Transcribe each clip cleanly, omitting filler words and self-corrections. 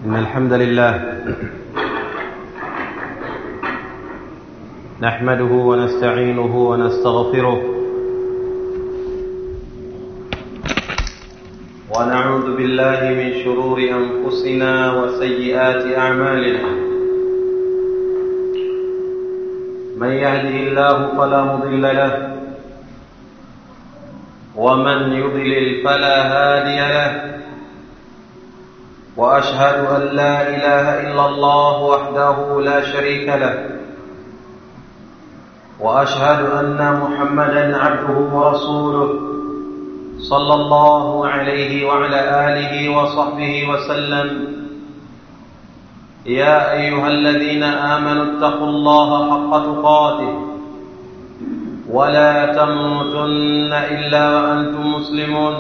إن الحمد لله نحمده ونستعينه ونستغفره ونعوذ بالله من شرور أنفسنا وسيئات أعمالنا من يهده الله فلا مضل له ومن يضلل فلا هادي له وأشهد أن لا إله إلا الله وحده لا شريك له وأشهد أن محمدًا عبده ورسوله صلى الله عليه وعلى آله وصحبه وسلم يا أيها الذين آمنوا اتقوا الله حق تقاته ولا تموتن إلا وأنتم مسلمون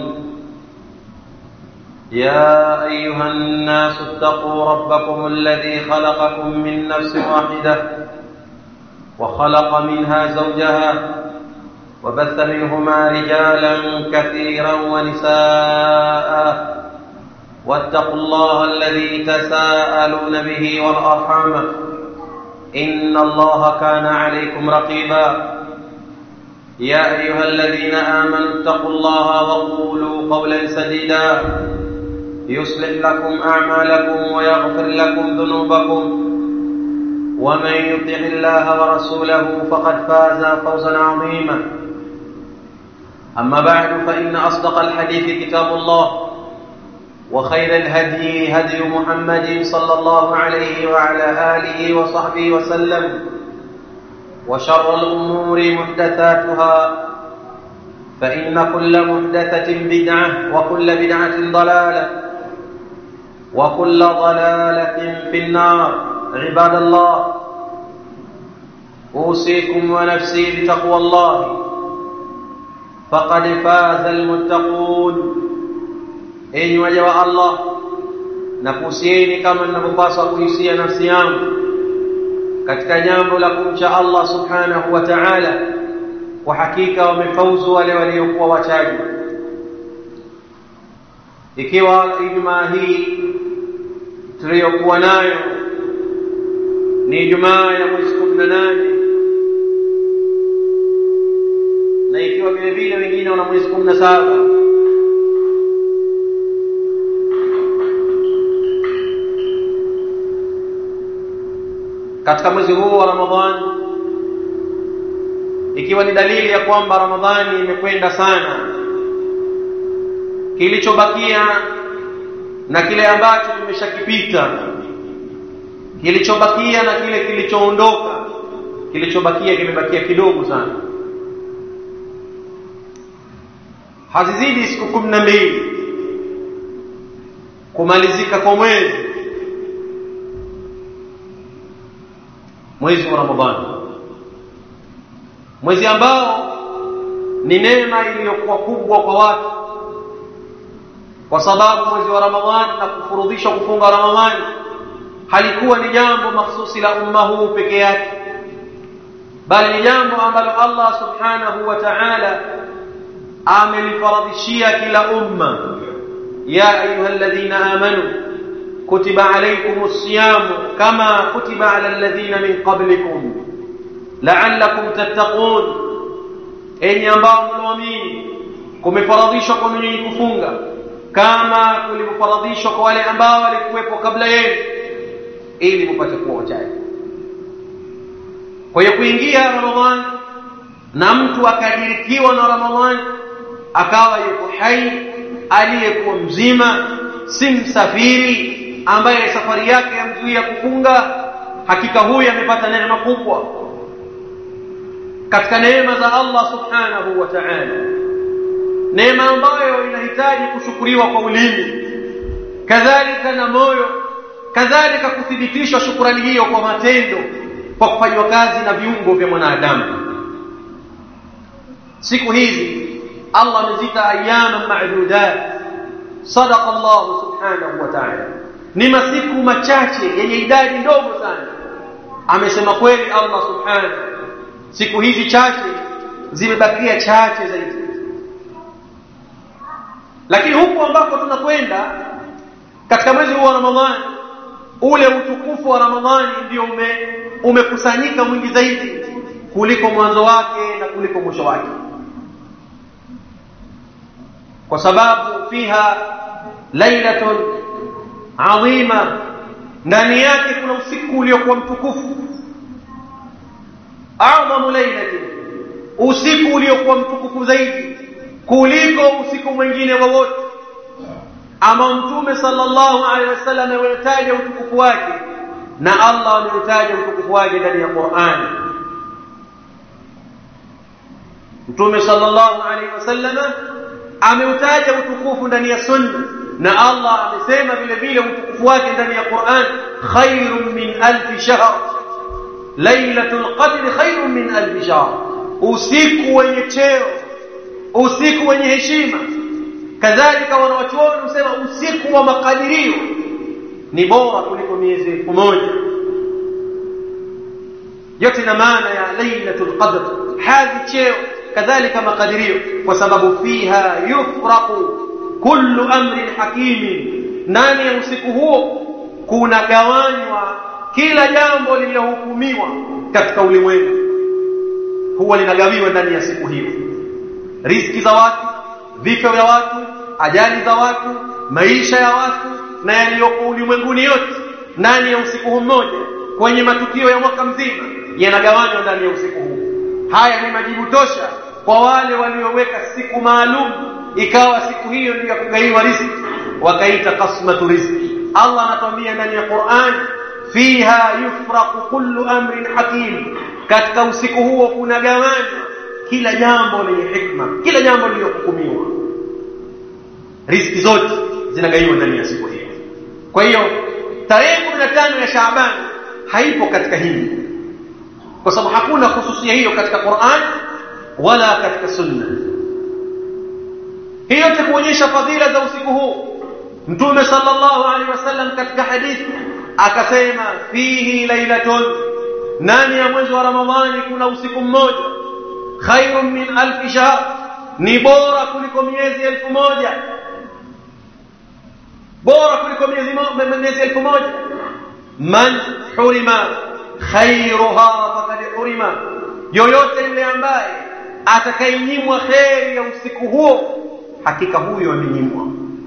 يا أيها الناس اتقوا ربكم الذي خلقكم من نفس واحدة وخلق منها زوجها وبث منهما رجالا كثيرا ونساء واتقوا الله الذي تساءلون به والأرحام إن الله كان عليكم رقيبا يا أيها الذين آمنوا اتقوا الله وقولوا قولا سديدا يصلح لكم أعمالكم ويغفر لكم ذنوبكم ومن يطع الله ورسوله فقد فاز فوزا عظيما أما بعد فإن أصدق الحديث كتاب الله وخير الهدي هدي محمد صلى الله عليه وعلى آله وصحبه وسلم وشر الأمور محدثاتها فإن كل محدثة بدعة وكل بدعة ضلالة وكل ضلالة في النار عباد الله أوصيكم ونفسي بتقوى الله فقد فاز المتقون إن وجه الله nakusieni kama ninavyopaswa kuhusia nafsi yangu katika jambo la kumcha Allah subhanahu wa ta'ala. Kwa hakika wamefauzu wale waliokuwa wachaji. Ikiwa Ijumaa hii tuliyokuwa nayo ni Ijumaa ya mwezi 18 na ikiwa vile vile wengine wana mwezi 17, katika mwezi huu wa Ramadhani, ikiwa ni dalili ya kwamba Ramadhani imekwenda sana, kilichobakia na kile ambacho kimeshakipita, kilichobakia na kile kilichoondoka, kilichobakia kimebakia kidogo sana. Hazizidi siku 12 kumalizika kwa mwezi wa Ramadhani, mwezi ambao ni neema iliyokuwa kubwa kwa watu, kwa sababu mwezi wa Ramadhani na kufurudhisha kufunga Ramadhani halikuwa ni jambo mahsusi la umma huu peke yake, bali ni jambo ambalo Allah subhanahu wa ta'ala amelifaradhishia kila umma. Ya ayyuhalladhina amanu kutiba alaykumus siyam kama kutiba alal ladhina min qablikum la'allakum tattaqun, enyi ambao mnaamini kumefaradhishwa kwa ninyi kufunga kama kulivyofaradhishwa kwa wale ambao walikuwepo kabla yenu ili mpate kuwa wachaji. Kwa hiyo kuingia Ramadhani na mtu akadirikiwa na Ramadhani akawa yuko hai, aliyekuwa mzima, si msafiri ambaye safari yake yamzuia kufunga, hakika huyu amepata neema kubwa katika neema za Allah subhanahu wa ta'ala, neema ambayo inahitaji kushukuriwa kwa ulimi, kadhalika na moyo, kadhalika kuthibitishwa shukrani hiyo kwa matendo, kwa kufanywa kazi na viungo vya mwanadamu. Siku hizi Allah amezita ayyama ma'dudat, sadaqa Allah subhanahu wa ta'ala, ni masiku machache yenye idadi ndogo sana. Amesema kweli Allah subhanahu, siku hizi chache zimebakia chache zaidi. Lakini huko ambako tunakwenda katika mwezi huu wa Ramadhani ule utukufu wa Ramadhani ndio umekusanyika mwingi zaidi kuliko mwanzo wake na kuliko mwisho wake, kwa sababu fiha lailatun adhima, ndani yake kuna usiku uliokuwa mtukufu. A'dhamu lailatin, usiku uliokuwa mtukufu zaidi kuliko usiku mwingine wowote. Ama Mtume sallallahu alaihi wasallam ametaja utukufu wake na Allah ameutaja utukufu wake ndani ya Qur'an. Mtume sallallahu alaihi wasallam ameutaja utukufu ndani ya sunna na Allah amesema vile vile utukufu wake ndani ya Qur'an, khairun min alf shahr, lailatul qadr khairun min alf shahr, usiku wenye cheo, usiku wenye heshima. Kadhalika wanawachuoni husema usiku wa makadirio ni bora kuliko miezi 1000. yote na maana ya lailatul qadr, hadhi cheo kadhalika makadirio, kwa sababu fiha yufraqu kullu amrin hakimin, ndani ya usiku huo kuna gawanywa kila jambo lililohukumiwa katika ulimwengu, huwa linagawiwa ndani ya siku hiyo. Riziki za watu, vifo vya watu, ajali za watu, maisha ya watu na yaliyoko ulimwenguni yote ndani ya usiku mmoja, kwenye matukio ya mwaka mzima yanagawanywa ndani ya usiku huu. Haya ni majibu tosha kwa wale walioweka siku maalum ikawa siku hiyo ndio kugaiwa riziki, wakaita qasmatu riziki. Allah anatuambia ndani ya Qur'an, fiha yufraqu kullu amrin hakim, katika usiku huo kuna gawanywa kila jambo lenye hikma, kila jambo lililohukumiwa. Riziki zote zinagaiwa ndani ya siku hiyo. Kwa hiyo tarehe 15 ya Shaaban haipo katika hili, kwa sababu hakuna khususia hiyo katika Qur'an wala katika sunna. Hiyo tukuonyesha fadhila za usiku huu. Mtume sallallahu alaihi wasallam katika hadithi akasema, fihi lailatun, ndani ya mwezi wa Ramadhani kuna usiku mmoja, khairun min alf shahr, ni bora kuliko miezi 1000, bora kuliko miezi 1000. Man hurima khairuha faqad hurima, yoyote yule ambaye atakayenyimwa khairi ya usiku huo, hakika huyo amenyimwa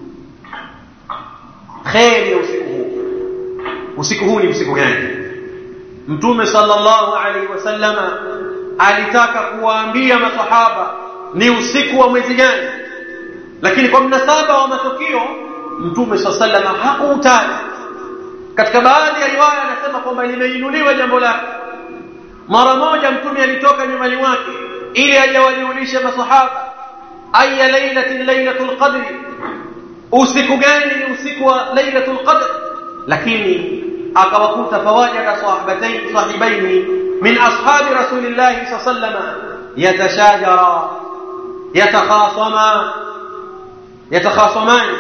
khairi ya usiku huo. Usiku huu ni usiku gani? Mtume sallallahu alaihi wasallam alitaka kuwaambia masahaba ni usiku wa mwezi gani, lakini kwa mnasaba wa matukio Mtume sallallahu alaihi wasallam hakuutaja. Katika baadhi ya riwaya anasema kwamba limeinuliwa jambo lake. Mara moja Mtume alitoka nyumbani mwake ili ajawajulishe masahaba, ayya lailatin lailatul qadr, usiku gani ni usiku wa lailatul qadr. Lakini akawakuta fawajada sahibaini min ashabi rasulillahi sallallahu alaihi wasallam yatashajara yatakhasaman,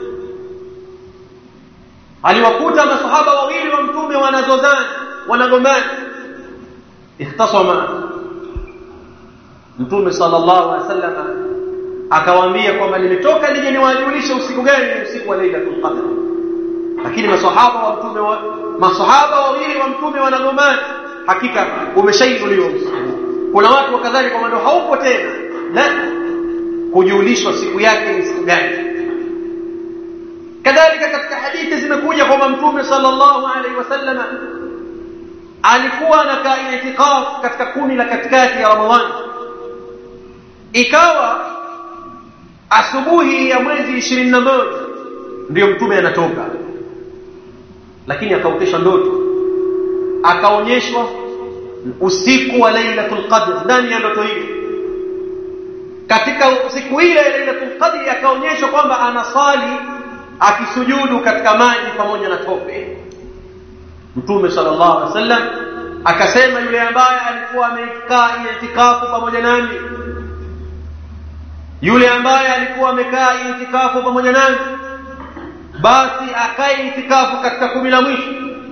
aliwakuta masahaba wawili wa Mtume wanazozana, wanagombana. Ikhtasama, Mtume sallallahu alaihi wasallam akawaambia kwamba nimetoka nije niwajulishe usiku gani ni usiku wa lailatul qadr. Lakini masahaba wawili wa Mtume wanagombana, hakika umeshainuliwa usiku. Kuna watu wakadhani kwamba ndio haupo tena, la, kujulishwa siku yake ni siku gani. Kadhalika katika hadithi zimekuja kwamba Mtume sallallahu alaihi wasallam alikuwa anakaa itikaf katika 10 la katikati ya Ramadhani. Ikawa asubuhi ya mwezi 21 ndio Mtume anatoka, lakini akaoteshwa ndoto, akaonyeshwa usiku wa lailatul qadr. Ndani ya ndoto hiyo, katika siku ile ya lailatul qadr, akaonyeshwa kwamba anasali akisujudu katika maji pamoja na tope. Mtume sallallahu alaihi wasallam akasema, yule ambaye alikuwa amekaa itikafu pamoja nami, yule ambaye alikuwa amekaa itikafu pamoja nami, basi akae itikafu katika 10 la mwisho,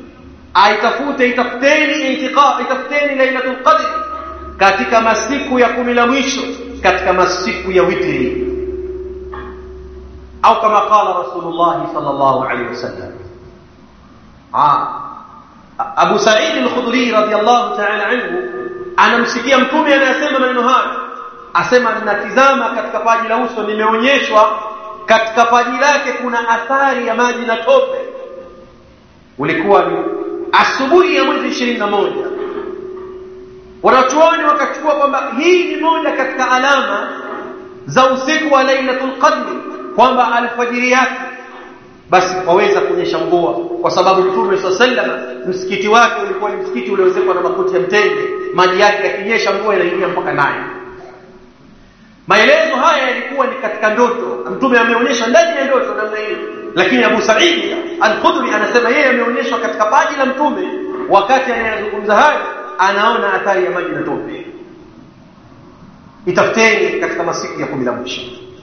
itafuteni lailatul qadr katika masiku ya 10 la mwisho, katika masiku ya witri, au kama qala Rasulullah sallallahu alaihi wasallam. Abu Sa'id al-Khudri radiyallahu ta'ala anhu anamsikia mtume anayesema maneno haya, asema ninatizama katika paji la uso, nimeonyeshwa katika paji lake kuna athari ya maji na tope. Ulikuwa ni asubuhi ya mwezi 21. Wanachuoni wakachukua kwamba hii ni moja katika alama za usiku wa Lailatul Qadr, kwamba alfajiri yake basi waweza kunyesha mvua, kwa sababu Mtume sallallahu msikiti wake ulikuwa ni msikiti ulioezekwa na makuti ya mtende, maji yake yakinyesha mvua inaingia mpaka ndani. Maelezo haya yalikuwa ni katika ndoto, Mtume ameonyesha ndani ya ndoto namna hiyo, lakini Abu Sa'id al-Khudri anasema yeye ameonyeshwa katika paji la Mtume, wakati anayazungumza hayo anaona athari ya maji na tope. Itafuteni katika masiku ya 10 la mwisho.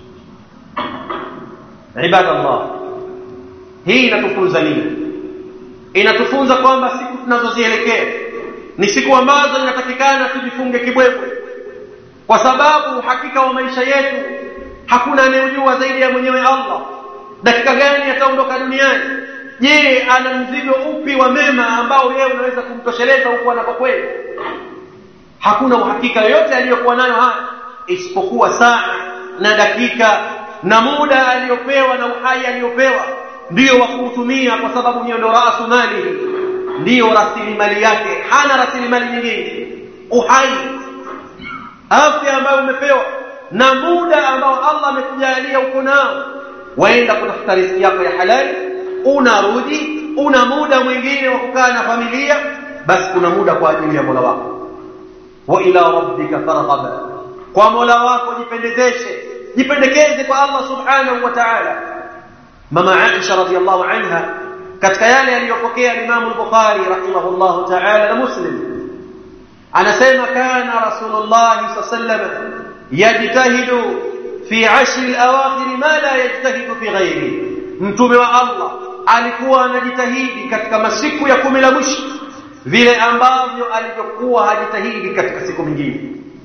Ibadallah, hii inatufunza nini? Inatufunza kwamba siku tunazozielekea ni siku ambazo inatakikana tujifunge kibwebwe, kwa sababu hakika wa maisha yetu hakuna anayejua zaidi ya mwenyewe Allah dakika gani ataondoka duniani. Je, ana mzigo upi wa mema ambao yeye unaweza kumtosheleza huko anapokwenda? Hakuna uhakika yoyote aliyokuwa nayo haya, isipokuwa saa na dakika na muda aliyopewa na uhai aliyopewa ndio wa kuutumia, kwa sababu hiyo ndio rasu mali, ndio rasilimali yake. Hana rasilimali nyingine. Uhai, afya ambayo umepewa na muda ambao Allah amekujalia uko nao, waenda kutafuta riziki yako ya halali, unarudi, una muda mwingine wa kukaa na familia, basi kuna muda kwa ajili ya Mola wako. Wa ila rabbika farghab, kwa Mola wako jipendekeze kwa Allah subhanahu wa ta'ala. Mama Aisha radhiyallahu anha katika yale aliyopokea Imam al-Bukhari rahimahullahu ta'ala na Muslim, anasema kana Rasulullah sallallahu yajtahidu fi 10 al-awakhir ma la yajtahidu fi ghayrihi. Mtume wa Allah alikuwa anajitahidi katika masiku ya 10 la mwisho vile ambavyo alivyokuwa hajitahidi katika siku nyingine.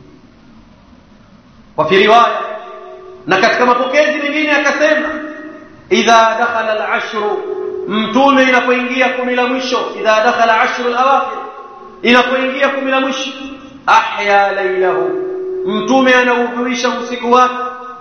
Wa fi riwaya, na katika mapokezi mengine akasema idha dakhala al-ashr, mtume inapoingia 10 la mwisho, idha dakhala 10 al-awakhir, inapoingia 10 la mwisho, ahya laylahu, mtume anauhuisha usiku wake,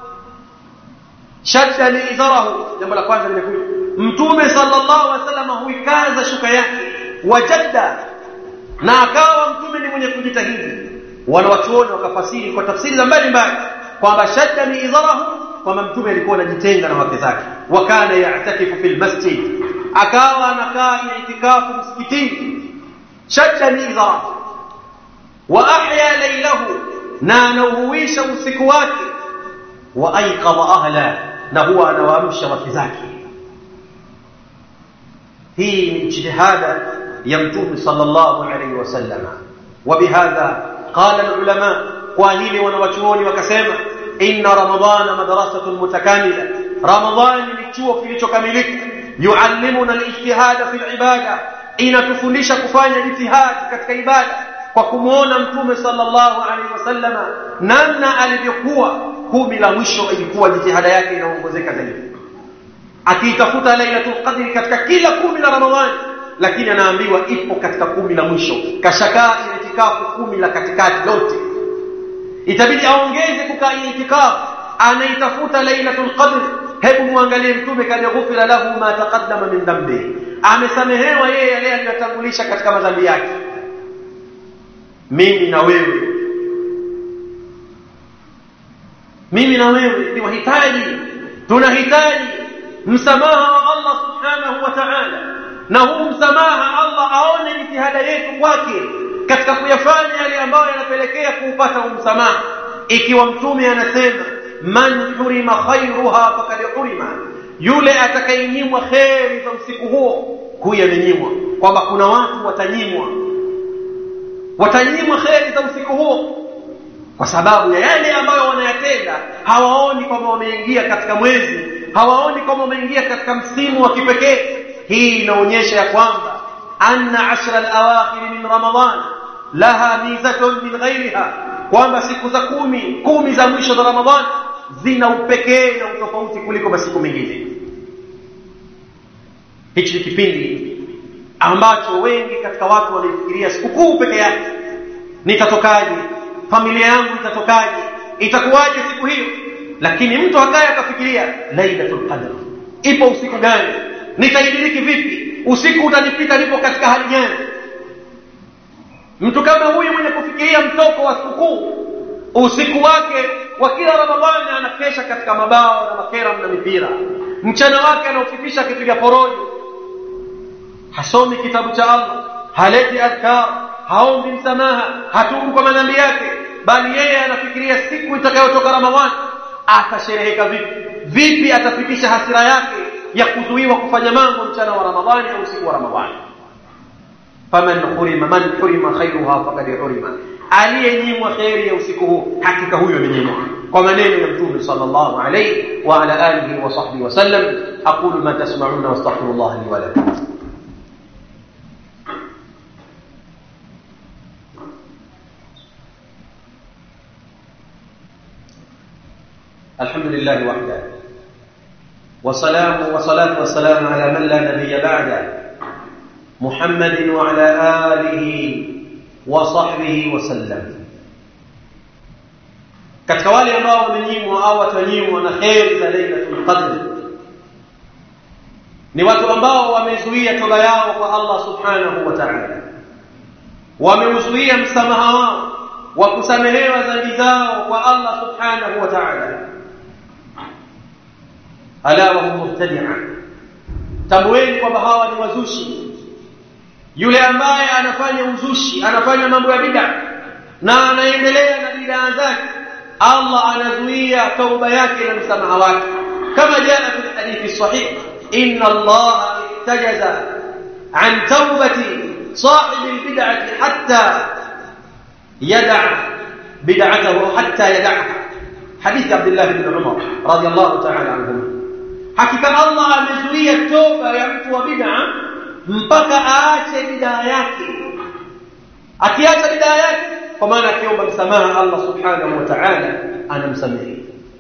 shadda liizarahu. Jambo la kwanza limekuja, mtume sallallahu alaihi wasallam huikaza shuka yake, wajadda, na akawa mtume ni mwenye kujitahidi. Wanawachuoni wakafasiri kwa tafsiri za mbalimbali kwamba shadda liizarahu, kwamba mtume alikuwa anajitenga na wake zake, wa kana ya'takifu fil masjid, akawa anakaa itikafu msikitini. Shadda liizarahu wa ahya laylahu, na anauhuisha usiku wake, wa aiqadha ahla, na huwa anawaamsha wake zake. hii ni ijtihada ya Mtume sallallahu alayhi wasallam. Wabihadha qala ulama, kwa hili wanawachuoni wakasema inna ramadhana madrasatun mutakamila, ramadhani ni chuo kilichokamilika. Yuallimuna al-ijtihada fil ibada, inatufundisha kufanya jitihadi katika ibada kwa kumuona Mtume sallallahu alaihi wasallam namna alivyokuwa. Kumi la mwisho ilikuwa jitihada yake inaongozeka zaidi, akiitafuta Lailatul Qadr katika kila kumi la Ramadhani, lakini anaambiwa ipo katika kumi la mwisho. Kashakaa itikafu kumi la katikati lote, itabidi aongeze kukaa itikafu, anaitafuta Lailatul Qadr. Hebu muangalie Mtume, kana ghufira lahu ma taqaddama min dhanbi, amesamehewa yeye yale aliyotangulisha katika madhambi yake. Mimi na wewe ni wahitaji, tunahitaji msamaha wa Allah subhanahu wa ta'ala, na huu msamaha Allah aone jitihada yetu kwake katika kuyafanya yale ambayo yanapelekea kuupata huu msamaha. Ikiwa Mtume anasema man hurima khairuha faqad hurima, yule atakayenyimwa khairi za usiku huo, huyo amenyimwa. Kwamba kuna watu watanyimwa khairi za usiku huo kwa sababu ya yale ambayo wanayatenda. Hawaoni kwamba wameingia katika mwezi, hawaoni kwamba wameingia katika msimu wa kipekee. Hii inaonyesha ya kwamba anna 10 al-awakhir min Ramadhan laha mizatun min ghayriha, kwamba siku za kumi za mwisho za Ramadhan zina upekee na utofauti kuliko masiku mengine. Hichi kipindi ambacho wengi katika watu walifikiria sikukuu peke yake. Nitatokaje? Familia yangu itatokaje? Itakuwaje siku hiyo? Lakini mtu akaya akafikiria Lailatul Qadr. Ipo usiku gani? Nitaidiriki vipi? Usiku utanipita nipo katika hali gani? Mtu kama huyu mwenye kufikiria mtoko wa sikukuu, usiku wake wa kila Ramadhani anakesha katika mabao na makera na mipira. Mchana wake anaufikisha kipiga porojo. Hasomi kitabu cha Allah, haleti adhkar, haombi msamaha, hatubu kwa madhambi yake, bali yeye anafikiria siku itakayotoka Ramadhani atashereheka vipi? Vipi atafikisha hasira yake ya kuzuiwa kufanya mambo mchana wa Ramadhani au usiku wa Ramadhani? man hurima khairuha faqad hurima, aliyenyimwa khairi ya usiku huu hakika huyo amenyimwa. Kwa maneno ya Mtume sallallahu alayhi wa ala alihi wa sahbihi wasallam. aqulu ma tasma'una wastaghfirullah li wa lakum. الحمد لله وحده والصلاة والسلام على من لا نبي بعده محمد وعلى آله وصحبه وسلم. katika wale ambao wamenyimwa au watanyimwa na kheri za Lailatul Qadr ni watu ambao wamezuia toba yao kwa Allah subhanahu wa ta'ala, wameuzuia msamaha wao wa kusamehewa dhambi zao kwa Allah subhanahu wa ta'ala. ala wa hum mubtadi'a, tamweni kwamba hawa ni wazushi. Yule ambaye anafanya uzushi, anafanya mambo ya bid'a na anaendelea na bid'a zake, Allah anazuia tauba yake na msamaha wake, kama jaa fi hadithi sahih inna Allah ittajaza an tawbati sahib albid'ati hatta yad'a bid'atahu hatta yad'aha. Hadithi Abdullah ibn Umar radiyallahu ta'ala anhu. Hakika Allah amezuia toba ya mtu wa bid'a mpaka aache bid'a yake. Akiacha bid'a yake, kwa maana akiomba msamaha Allah subhanahu wa ta'ala anamsamehe.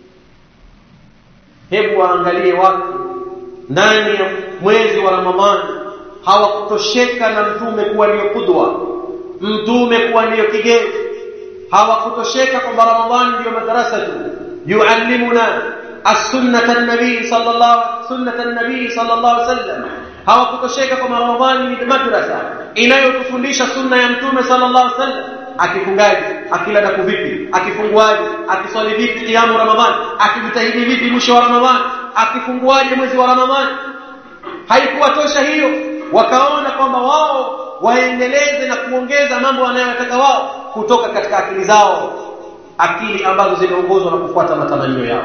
Hebu waangalie watu ndani ya mwezi wa Ramadhani hawakutosheka na mtume kuwa ndio kudwa, mtume kuwa ndio kigezo. Hawakutosheka kwamba Ramadhani ndio madrasa tu yuallimuna as-sunnata an-nabii sallallahu alaihi wasallam. Hawakutosheka kwamba Ramadhani ni madrasa inayotufundisha sunna ya mtume sallallahu alaihi wasallam. Akifungaje, akila na kuvipi, akifunguaje, akiswali vipi kiamu Ramadhani, akijitahidi vipi mwisho wa Ramadhani, akifunguaje mwezi wa Ramadhani. Haikuwatosha hiyo, wakaona kwamba wao waendeleze na kuongeza mambo wanayotaka wao kutoka katika akili zao, akili ambazo zinaongozwa na kufuata matamanio yao.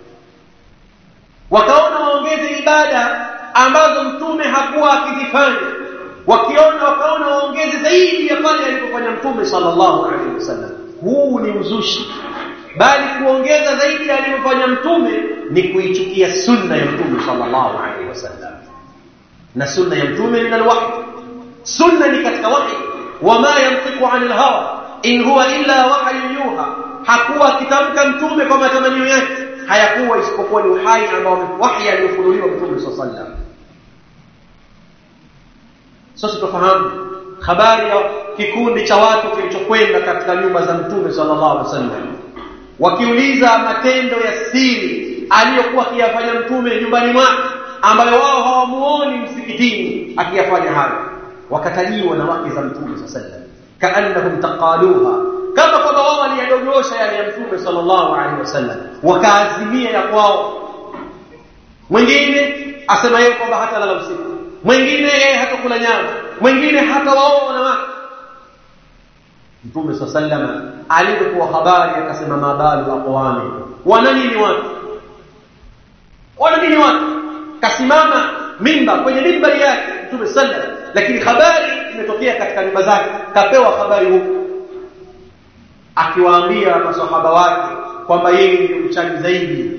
Wakaona waongeze ibada ambazo mtume hakuwa akizifanya, wakaona waongeze zaidi ya pale alipofanya mtume sallallahu alaihi wasallam. Huu ni uzushi, bali kuongeza zaidi alipofanya mtume ni kuichukia sunna ya mtume sallallahu alaihi wasallam. Na sunna ya mtume ni alwahy, sunna ni katika wahy. Wama yantiqu anil hawa in huwa illa wahyun yuha. Hakuwa kitamka mtume kwa matamanio yake, hayakuwa isipokuwa ni uhai ambao wahy aliyofunuliwa mtume sallallahu alaihi wasallam. Sasa tufahamu habari ya kikundi cha watu kilichokwenda katika nyumba za mtume sallallahu alaihi wasallam, wakiuliza matendo ya siri aliyokuwa akiyafanya mtume nyumbani mwake, ambayo wao hawamuoni msikitini akiyafanya hayo. Wakatajiwa na wake za mtume sallallahu alaihi wasallam, kaannahum taqaluha, kama kwamba wao waliyadogosha yale ya mtume sallallahu alaihi wasallam, wakaazimia ya kwao. Mwingine asema yeye kwamba hata lala usiku, mwingine yeye hatakula nyama, mwingine hata wao wanawake. Mtume sallallahu alaihi wasallam alipokuwa habari akasema mabalu aqwami, wana nini watu? Kasimama mimba kwenye mimbari yake Mtume sallallahu alaihi wasallam, lakini habari imetokea katika nyumba zake, kapewa habari huko, akiwaambia maswahaba wake kwamba yeye ni mchaji zaidi,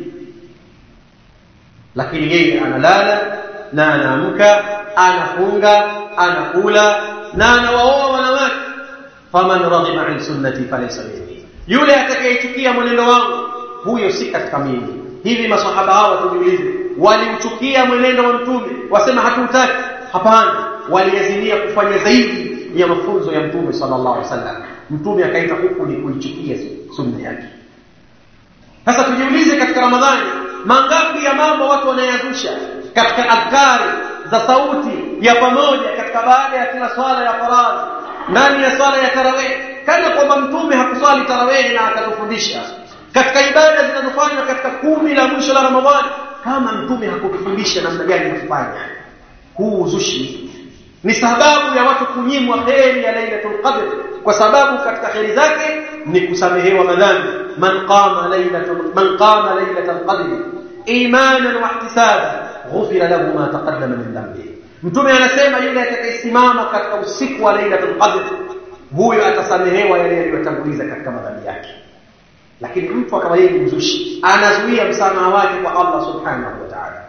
lakini yeye analala na anaamka, anafunga, anakula na anawaoa wanawake. faman raghiba an sunnati falaysa minni, yule atakayechukia mwenendo wangu huyo si katika mimi. Hivi maswahaba hao tujiulize, walimchukia mwenendo wa mtume wasema hatutaki? Hapana, waliazimia kufanya zaidi ya mafunzo ya Mtume sallallahu alaihi wasallam. Mtume akaita huku ni kuichukia sunna yake. Sasa tujiulize, katika Ramadhani mangapi ya mambo watu wanayazusha katika adhkari za sauti ya pamoja katika baada ya kila swala ya faradhi, ndani ya swala ya tarawih, kana kwamba Mtume hakuswali tarawih na akatufundisha katika ibada zinazofanywa katika 10 la mwisho la Ramadhani, kama Mtume hakutufundisha namna gani kufanya. Huu uzushi ni sababu ya watu kunyimwa kheri ya Lailatul Qadr, kwa sababu katika kheri zake ni kusamehewa madhambi. Man qama lailatul qadr imanan wa ihtisaban ghufira lahu ma taqaddama min dhanbihi. Mtume anasema yule atakayesimama katika usiku wa Lailatul Qadr, huyo atasamehewa yale aliyotanguliza katika madhambi yake. Lakini mtu kama yeye mzushi anazuia msamaha wake kwa Allah subhanahu wa ta'ala.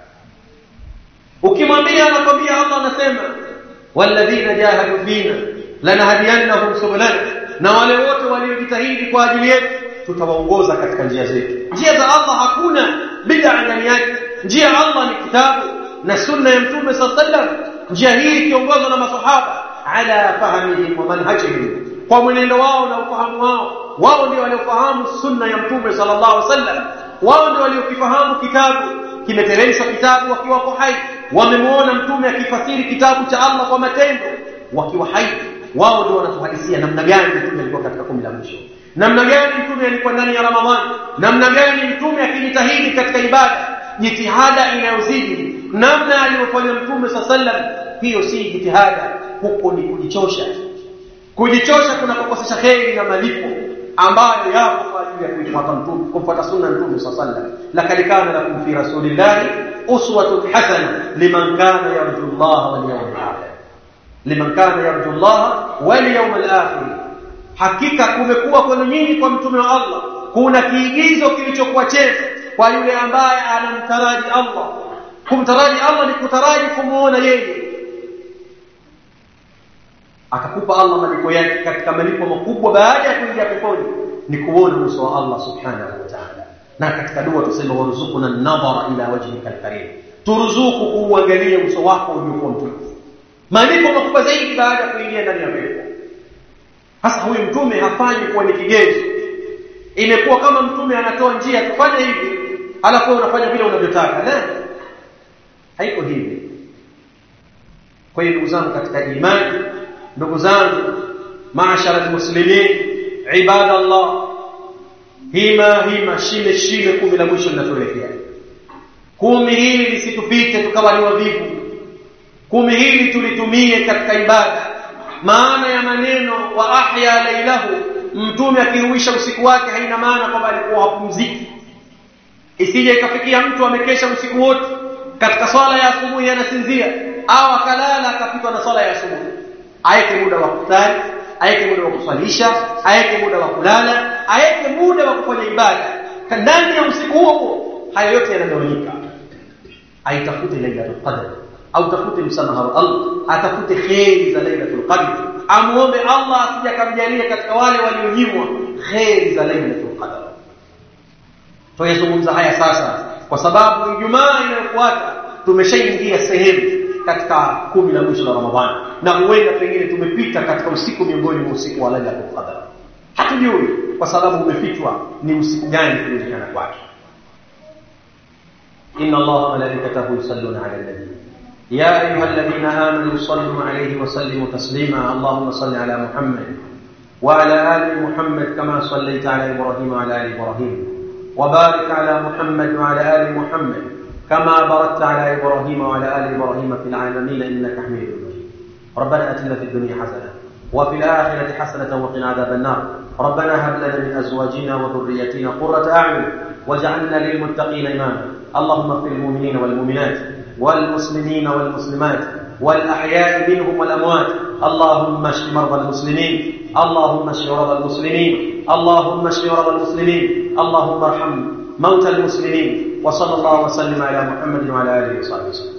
Ukimwambia, anakwambia Allah anasema walladhina jahadu fina lanahdiyannahum subulana, na wale wote waliojitahidi kwa ajili yetu tutawaongoza katika njia zetu. Njia za Allah hakuna bid'a ndani yake. Njia ya Allah ni kitabu na sunna ya Mtume sallallahu alaihi wasallam. Njia hii ikiongozwa na masahaba ala fahmihim wa manhajihim, kwa mwenendo wao na ufahamu wao. Wao ndio waliofahamu sunna ya Mtume sallallahu alaihi wasallam, wao ndio waliokifahamu kitabu. Kimeteremshwa kitabu wakiwa hai, wamemuona Mtume akifasiri kitabu cha Allah kwa matendo wakiwa hai. Wao ndio wanatuhadithia namna gani Mtume alikuwa katika 10 la mwisho, namna gani Mtume alikuwa ndani ya Ramadhani, namna gani Mtume akijitahidi katika ibada, jitihada inayozidi namna aliyofanya Mtume sallallahu alaihi wasallam. Hiyo si jitihada, huko ni kujichosha. Kujichosha kunakokosesha kheri na malipo ambayo yapo kwa ajili ya kuifuata Mtume, kufuata sunna ya Mtume sallallahu alaihi wasallam. Lakad kana lakum fi rasulillahi uswatun hasana liman kana yarju Allah wal yawmal akhir, liman kana yarju Allah wal yawmal akhir. Hakika kumekuwa kwenu nyinyi kwa Mtume wa Allah kuna kiigizo kilichokuwa chema kwa yule ambaye anamtaraji Allah. Kumtaraji Allah ni kutaraji kumuona yeye. Akakupa Allah malipo yake. Katika malipo makubwa baada ya kuingia peponi ni kuona uso wa Allah subhanahu wa ta'ala. Na katika dua tuseme warzuquna an-nadhara ila wajhika al-karim, turuzuku kuangalia uso wako uliokuwa mtukufu. Malipo makubwa zaidi baada ya kuingia ndani ya pepo. Hasa huyu Mtume hafanyi kuwa ni kigezo. Imekuwa kama Mtume anatoa njia kufanya hivi, alafu unafanya vile unavyotaka. La, haiko hivi. Kwa hiyo ndugu zangu katika imani, ndugu zangu maashara almuslimin, ibadallah, hima shime 10 la mwisho linatuelekea. 10 hili lisitupite tukawa ni wavivu. 10 hili tulitumie katika ibada. Maana ya maneno wa ahya lailahu, Mtume akihuisha usiku wake, haina maana kwamba alikuwa hapumziki. Isije ikafikia mtu amekesha usiku wote katika swala ya asubuhi anasinzia, au akalala akapitwa na swala ya asubuhi. Aeke muda wa kutari, aeke muda wa kuswalisha, aeke muda wa kulala, aeke muda wa kufanya ibada ndani ya usiku huo. Hayo yote yanagawanyika. Aitafute Lailatul Qadr, au tafute msamaha wa Allah, atafute kheri za Lailatul Qadr, amuombe Allah asije akamjalia katika wale walionyimwa kheri za Lailatul Qadr. Tuyazungumza haya sasa kwa sababu Ijumaa inayofuata tumeshaingia sehemu katika 10 la mwisho la Ramadhani, na huenda pengine tumepita katika usiku miongoni mwa usiku wa Lailatul Qadr. Hatujui kwa sababu umefichwa ni usiku gani kujulikana kwake. Inna Allaha wa malaikatahu yusalluna 'alan nabiy ya ayyuhalladhina amanu sallu 'alayhi wa sallimu taslima. Allahumma salli 'ala Muhammad wa 'ala ali Muhammad kama sallaita 'ala Ibrahim wa 'ala ali Ibrahim, wa barik 'ala Muhammad wa 'ala ali Muhammad كما باركت على إبراهيم وعلى آل إبراهيم في العالمين إنك حميد مجيد. ربنا آتنا في الدنيا حسنة وفي الآخرة حسنة وقنا عذاب النار. ربنا هب لنا من أزواجنا وذريتنا قرة أعين واجعلنا للمتقين إماما. اللهم اغفر للمؤمنين والمؤمنات والمسلمين والمسلمات والأحياء منهم والأموات. اللهم اشف مرضى المسلمين، اللهم اشف مرضى المسلمين، اللهم اشف مرضى المسلمين، اللهم ارحم موتى المسلمين. وصلى الله وسلم على محمد وعلى آله وصحبه وسلم.